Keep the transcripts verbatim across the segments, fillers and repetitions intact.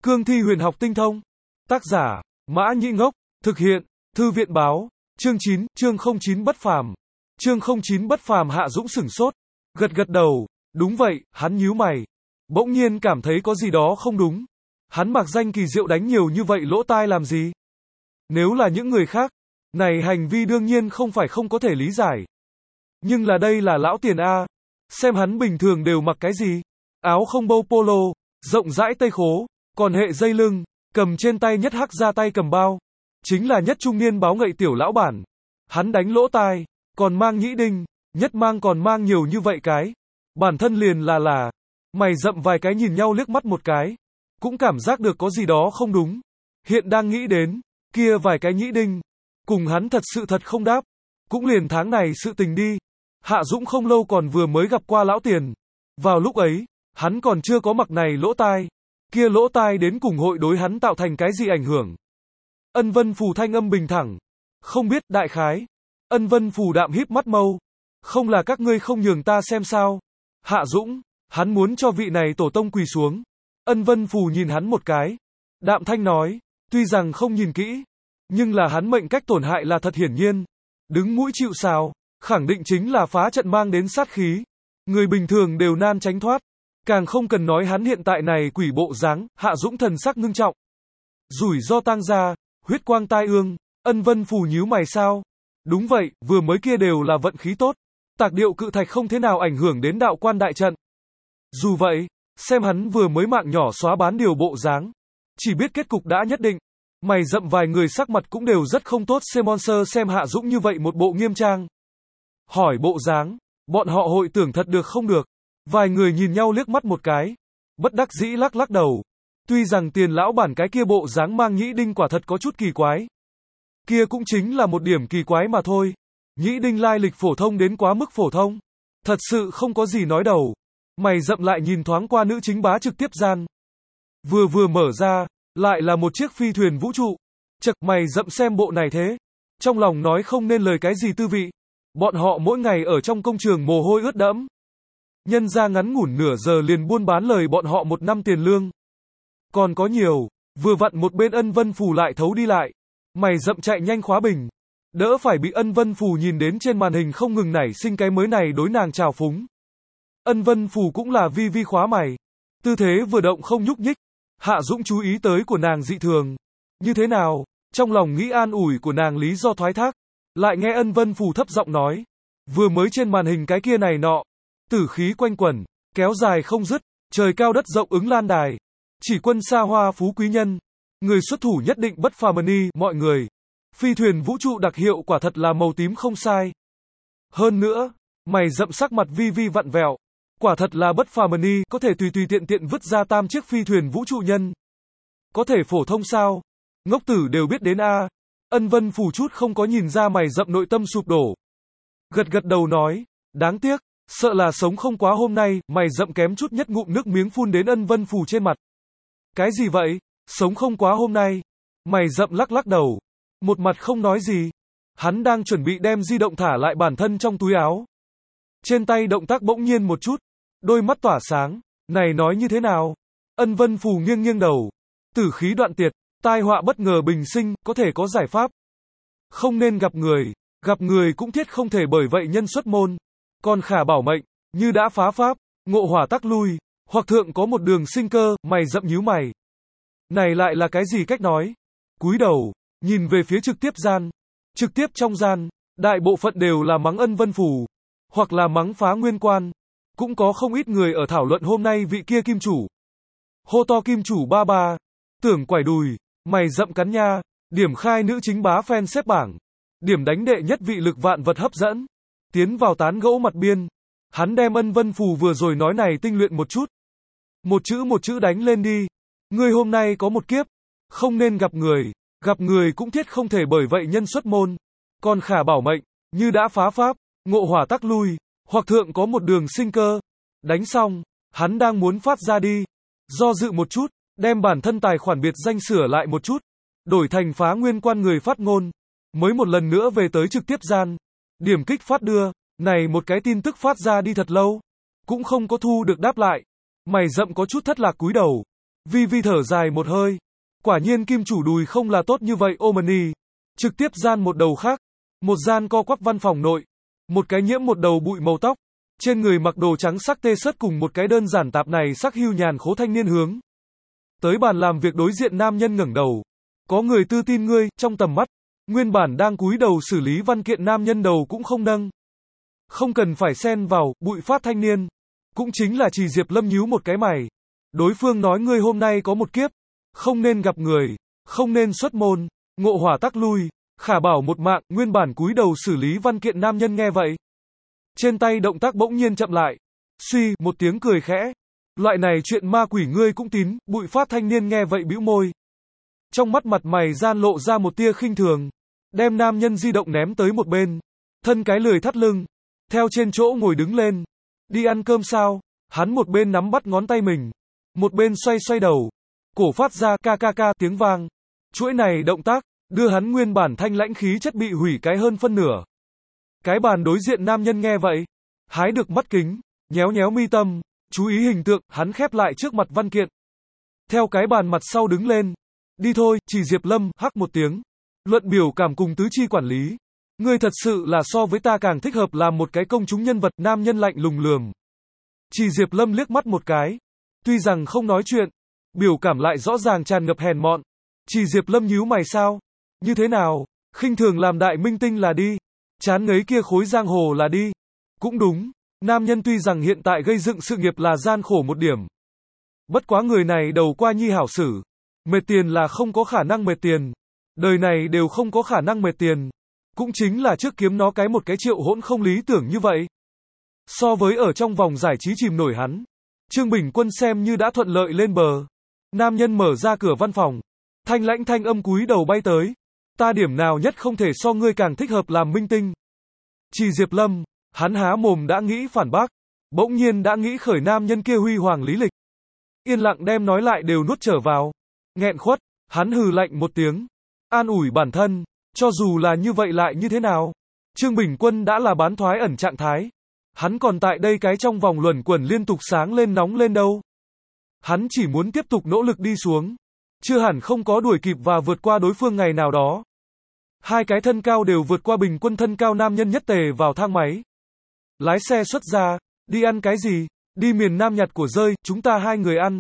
Cương thi huyền học tinh thông. Tác giả, Mã Nhĩ Ngốc. Thực hiện, Thư viện báo. Chương chín, chương không chín bất phàm. Chương không chín bất phàm. Hạ Dũng sửng sốt. Gật gật đầu. Đúng vậy, hắn nhíu mày. Bỗng nhiên cảm thấy có gì đó không đúng. Hắn mặc danh kỳ diệu đánh nhiều như vậy lỗ tai làm gì? Nếu là những người khác, này hành vi đương nhiên không phải không có thể lý giải. Nhưng là đây là lão tiền A. Xem hắn bình thường đều mặc cái gì? Áo không bâu polo, rộng rãi tây khố, còn hệ dây lưng, cầm trên tay nhất hắc ra tay cầm bao. Chính là nhất trung niên báo ngậy tiểu lão bản. Hắn đánh lỗ tai, còn mang nhĩ đinh, nhất mang còn mang nhiều như vậy cái. Bản thân liền là là, mày rậm vài cái nhìn nhau liếc mắt một cái. Cũng cảm giác được có gì đó không đúng. Hiện đang nghĩ đến, kia vài cái nhĩ đinh, cùng hắn thật sự thật không đáp. Cũng liền tháng này sự tình đi. Hạ Dũng không lâu còn vừa mới gặp qua lão tiền. Vào lúc ấy, hắn còn chưa có mặc này lỗ tai. Kia lỗ tai đến cùng hội đối hắn tạo thành cái gì ảnh hưởng. Ân Vân Phù thanh âm bình thẳng. Không biết, đại khái. Ân Vân Phù đạm híp mắt mâu. Không là các ngươi không nhường ta xem sao. Hạ Dũng, hắn muốn cho vị này tổ tông quỳ xuống. Ân Vân Phù nhìn hắn một cái. Đạm thanh nói, tuy rằng không nhìn kỹ, nhưng là hắn mệnh cách tổn hại là thật hiển nhiên. Đứng mũi chịu sào, khẳng định chính là phá trận mang đến sát khí. Người bình thường đều nan tránh thoát. Càng không cần nói hắn hiện tại này quỷ bộ dáng. Hạ Dũng thần sắc ngưng trọng. Rủi ro tang ra, huyết quang tai ương. Ân Vân Phù nhíu mày sao? Đúng vậy, vừa mới kia đều là vận khí tốt. Tạc điệu cự thạch không thế nào ảnh hưởng đến đạo quan đại trận. Dù vậy, xem hắn vừa mới mạng nhỏ xóa bán điều bộ dáng, chỉ biết kết cục đã nhất định. Mày rậm vài người sắc mặt cũng đều rất không tốt. Semonser xem Hạ Dũng như vậy một bộ nghiêm trang. Hỏi bộ dáng, bọn họ hội tưởng thật được không được. Vài người nhìn nhau liếc mắt một cái. Bất đắc dĩ lắc lắc đầu. Tuy rằng tiền lão bản cái kia bộ dáng mang nhĩ đinh quả thật có chút kỳ quái. Kia cũng chính là một điểm kỳ quái mà thôi. Nhĩ đinh lai lịch phổ thông đến quá mức phổ thông. Thật sự không có gì nói đầu. Mày rậm lại nhìn thoáng qua nữ chính bá trực tiếp gian. Vừa vừa mở ra, lại là một chiếc phi thuyền vũ trụ. Chật, mày rậm xem bộ này thế. Trong lòng nói không nên lời cái gì tư vị. Bọn họ mỗi ngày ở trong công trường mồ hôi ướt đẫm. Nhân ra ngắn ngủn nửa giờ liền buôn bán lời bọn họ một năm tiền lương. Còn có nhiều, vừa vặn một bên Ân Vân Phù lại thấu đi lại. Mày rậm chạy nhanh khóa bình. Đỡ phải bị Ân Vân Phù nhìn đến trên màn hình không ngừng nảy sinh cái mới này đối nàng trào phúng. Ân Vân Phù cũng là vi vi khóa mày. Tư thế vừa động không nhúc nhích. Hạ Dũng chú ý tới của nàng dị thường. Như thế nào? Trong lòng nghĩ an ủi của nàng lý do thoái thác. Lại nghe Ân Vân Phù thấp giọng nói. Vừa mới trên màn hình cái kia này nọ. Tử khí quanh quẩn, kéo dài không dứt, trời cao đất rộng ứng lan đài. Chỉ quân xa hoa phú quý nhân. Người xuất thủ nhất định bất phàm ni, mọi người. Phi thuyền vũ trụ đặc hiệu quả thật là màu tím không sai. Hơn nữa, mày rậm sắc mặt vi vi vặn vẹo. Quả thật là bất phàm ni, có thể tùy tùy tiện tiện vứt ra tam chiếc phi thuyền vũ trụ nhân. Có thể phổ thông sao? Ngốc tử đều biết đến a. Ân Vân Phù chút không có nhìn ra mày rậm nội tâm sụp đổ. Gật gật đầu nói, đáng tiếc, sợ là sống không quá hôm nay. Mày rậm kém chút nhất ngụm nước miếng phun đến Ân Vân Phù trên mặt. Cái gì vậy? Sống không quá hôm nay? Mày rậm lắc lắc đầu. Một mặt không nói gì. Hắn đang chuẩn bị đem di động thả lại bản thân trong túi áo. Trên tay động tác bỗng nhiên một chút. Đôi mắt tỏa sáng. Này nói như thế nào? Ân Vân Phù nghiêng nghiêng đầu. Tử khí đoạn tiệt. Tai họa bất ngờ bình sinh. Có thể có giải pháp. Không nên gặp người. Gặp người cũng thiết không thể bởi vậy nhân xuất môn. Còn khả bảo mệnh. Như đã phá pháp. Ngộ hỏa tắc lui. Hoặc thượng có một đường sinh cơ. Mày rậm nhíu mày. Này lại là cái gì cách nói? Cúi đầu. Nhìn về phía trực tiếp gian. Trực tiếp trong gian. Đại bộ phận đều là mắng Ân Vân Phù. Hoặc là mắng phá nguyên quan. Cũng có không ít người ở thảo luận hôm nay vị kia kim chủ. Hô to kim chủ ba ba. Tưởng quải đùi. Mày rậm cắn nha. Điểm khai nữ chính bá fan xếp bảng. Điểm đánh đệ nhất vị lực vạn vật hấp dẫn. Tiến vào tán gẫu mặt biên. Hắn đem Ân Vân Phù vừa rồi nói này tinh luyện một chút. Một chữ một chữ đánh lên đi. Ngươi hôm nay có một kiếp. Không nên gặp người. Gặp người cũng thiết không thể bởi vậy nhân xuất môn. Còn khả bảo mệnh. Như đã phá pháp. Ngộ hỏa tắc lui. Hoặc thượng có một đường sinh cơ. Đánh xong. Hắn đang muốn phát ra đi. Do dự một chút. Đem bản thân tài khoản biệt danh sửa lại một chút. Đổi thành phá nguyên quan người phát ngôn. Mới một lần nữa về tới trực tiếp gian. Điểm kích phát đưa. Này một cái tin tức phát ra đi thật lâu. Cũng không có thu được đáp lại. Mày rậm có chút thất lạc cúi đầu. Vi Vi thở dài một hơi. Quả nhiên kim chủ đùi không là tốt như vậy Omni. Trực tiếp gian một đầu khác. Một gian co quắp văn phòng nội. Một cái nhiễm một đầu bụi màu tóc. Trên người mặc đồ trắng sắc tê sớt cùng một cái đơn giản tạp này sắc hưu nhàn khố thanh niên hướng. Tới bàn làm việc đối diện nam nhân ngẩng đầu. Có người tư tin ngươi, trong tầm mắt. Nguyên bản đang cúi đầu xử lý văn kiện nam nhân đầu cũng không nâng. Không cần phải xen vào, bụi phát thanh niên. Cũng chính là chỉ Diệp Lâm nhíu một cái mày. Đối phương nói ngươi hôm nay có một kiếp. Không nên gặp người. Không nên xuất môn. Ngộ hỏa tắc lui. Khả bảo một mạng, nguyên bản cúi đầu xử lý văn kiện nam nhân nghe vậy. Trên tay động tác bỗng nhiên chậm lại. Suy, một tiếng cười khẽ. Loại này chuyện ma quỷ ngươi cũng tín, bụi phát thanh niên nghe vậy bĩu môi. Trong mắt mặt mày gian lộ ra một tia khinh thường. Đem nam nhân di động ném tới một bên. Thân cái lười thắt lưng. Theo trên chỗ ngồi đứng lên. Đi ăn cơm sao? Hắn một bên nắm bắt ngón tay mình. Một bên xoay xoay đầu. Cổ phát ra ca ca ca tiếng vang. Chuỗi này động tác, đưa hắn nguyên bản thanh lãnh khí chất bị hủy cái hơn phân nửa. Cái bàn đối diện nam nhân nghe vậy. Hái được mắt kính. Nhéo nhéo mi tâm. Chú ý hình tượng, hắn khép lại trước mặt văn kiện. Theo cái bàn mặt sau đứng lên. Đi thôi, chỉ Diệp Lâm, hắc một tiếng. Luận biểu cảm cùng tứ chi quản lý. Ngươi thật sự là so với ta càng thích hợp làm một cái công chúng nhân vật, nam nhân lạnh lùng lườm. Chỉ Diệp Lâm liếc mắt một cái. Tuy rằng không nói chuyện. Biểu cảm lại rõ ràng tràn ngập hèn mọn. Chỉ Diệp Lâm nhíu mày sao? Như thế nào? Khinh thường làm đại minh tinh là đi. Chán ngấy kia khối giang hồ là đi. Cũng đúng. Nam nhân tuy rằng hiện tại gây dựng sự nghiệp là gian khổ một điểm. Bất quá người này đầu qua nhi hảo sử. Mệt tiền là không có khả năng mệt tiền. Đời này đều không có khả năng mệt tiền. Cũng chính là trước kiếm nó cái một cái triệu hỗn không lý tưởng như vậy. So với ở trong vòng giải trí chìm nổi hắn. Trương Bình Quân xem như đã thuận lợi lên bờ. Nam nhân mở ra cửa văn phòng. Thanh lãnh thanh âm cúi đầu bay tới. Ta điểm nào nhất không thể so ngươi càng thích hợp làm minh tinh. Chỉ Diệp Lâm. Hắn há mồm đã nghĩ phản bác. Bỗng nhiên đã nghĩ khởi nam nhân kia huy hoàng lý lịch. Yên lặng đem nói lại đều nuốt trở vào. Nghẹn khuất. Hắn hừ lạnh một tiếng. An ủi bản thân. Cho dù là như vậy lại như thế nào. Trương Bình Quân đã là bán thoái ẩn trạng thái. Hắn còn tại đây cái trong vòng luẩn quẩn liên tục sáng lên nóng lên đâu. Hắn chỉ muốn tiếp tục nỗ lực đi xuống. Chưa hẳn không có đuổi kịp và vượt qua đối phương ngày nào đó. Hai cái thân cao đều vượt qua bình quân thân cao nam nhân nhất tề vào thang máy. Lái xe xuất ra. Đi ăn cái gì? Đi miền Nam nhặt của rơi, chúng ta hai người ăn.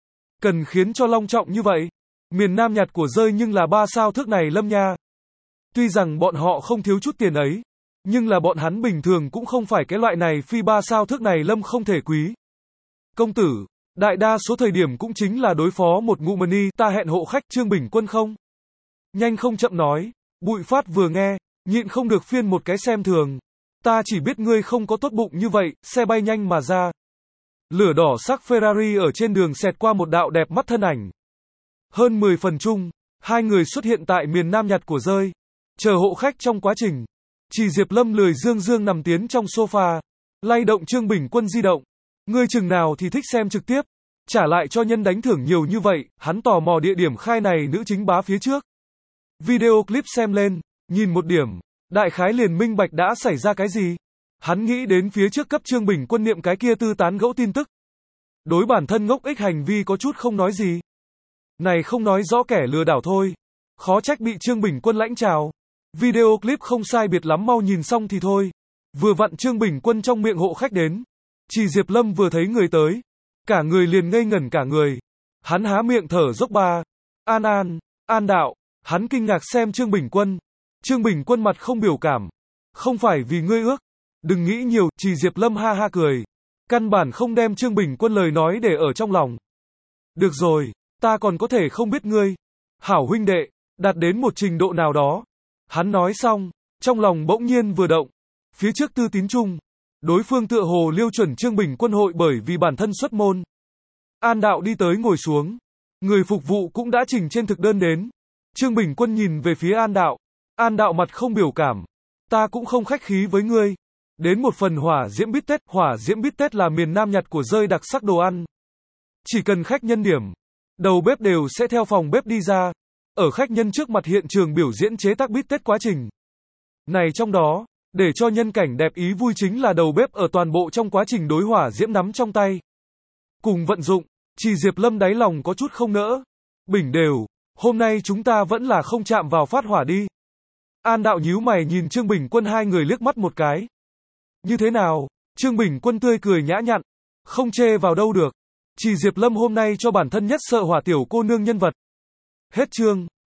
Cần khiến cho long trọng như vậy. Miền Nam nhặt của rơi nhưng là ba sao thước này Lâm nha. Tuy rằng bọn họ không thiếu chút tiền ấy. Nhưng là bọn hắn bình thường cũng không phải cái loại này phi ba sao thước này Lâm không thể quý. Công tử, đại đa số thời điểm cũng chính là đối phó một ngụ mani, ta hẹn hộ khách Trương Bình Quân không? Nhanh không chậm nói. Bụi phát vừa nghe, nhịn không được phiên một cái xem thường. Ta chỉ biết ngươi không có tốt bụng như vậy, xe bay nhanh mà ra. Lửa đỏ sắc Ferrari ở trên đường xẹt qua một đạo đẹp mắt thân ảnh. Hơn mười phần chung, hai người xuất hiện tại miền Nam nhặt của rơi. Chờ hộ khách trong quá trình. Chỉ Diệp Lâm lười dương dương nằm tiến trong sofa. Lay động Trương Bình Quân di động. Ngươi chừng nào thì thích xem trực tiếp. Trả lại cho nhân đánh thưởng nhiều như vậy, hắn tò mò địa điểm khai này nữ chính bá phía trước. Video clip xem lên, nhìn một điểm. Đại khái liền minh bạch đã xảy ra cái gì. Hắn nghĩ đến phía trước cấp Trương Bình Quân niệm cái kia tư tán gẫu tin tức. Đối bản thân ngốc ích hành vi có chút không nói gì. Này không nói rõ kẻ lừa đảo thôi. Khó trách bị Trương Bình Quân lãnh chào. Video clip không sai biệt lắm mau nhìn xong thì thôi. Vừa vặn Trương Bình Quân trong miệng hộ khách đến. Chỉ Diệp Lâm vừa thấy người tới. Cả người liền ngây ngẩn cả người. Hắn há miệng thở dốc ba. An An, An Đạo. Hắn kinh ngạc xem Trương Bình Quân. Trương Bình Quân mặt không biểu cảm. Không phải vì ngươi ước. Đừng nghĩ nhiều, Chỉ Diệp Lâm ha ha cười. Căn bản không đem Trương Bình Quân lời nói để ở trong lòng. Được rồi, ta còn có thể không biết ngươi. Hảo huynh đệ, đạt đến một trình độ nào đó. Hắn nói xong, trong lòng bỗng nhiên vừa động. Phía trước Tư Tín Trung, đối phương tựa hồ liêu chuẩn Trương Bình Quân hội bởi vì bản thân xuất môn. An Đạo đi tới ngồi xuống. Người phục vụ cũng đã trình trên thực đơn đến. Trương Bình Quân nhìn về phía An Đạo. An Đạo mặt không biểu cảm. Ta cũng không khách khí với ngươi. Đến một phần hỏa diễm bít tết. Hỏa diễm bít tết là miền Nam nhặt của rơi đặc sắc đồ ăn. Chỉ cần khách nhân điểm, đầu bếp đều sẽ theo phòng bếp đi ra. Ở khách nhân trước mặt hiện trường biểu diễn chế tác bít tết quá trình. Này trong đó, để cho nhân cảnh đẹp ý vui chính là đầu bếp ở toàn bộ trong quá trình đối hỏa diễm nắm trong tay. Cùng vận dụng, Chỉ Diệp Lâm đáy lòng có chút không nỡ. Bình đều, hôm nay chúng ta vẫn là không chạm vào phát hỏa đi. An Đạo nhíu mày nhìn Trương Bình Quân hai người liếc mắt một cái. Như thế nào? Trương Bình Quân tươi cười nhã nhặn. Không chê vào đâu được. Chỉ Diệp Lâm hôm nay cho bản thân nhất sợ hỏa tiểu cô nương nhân vật. Hết chương.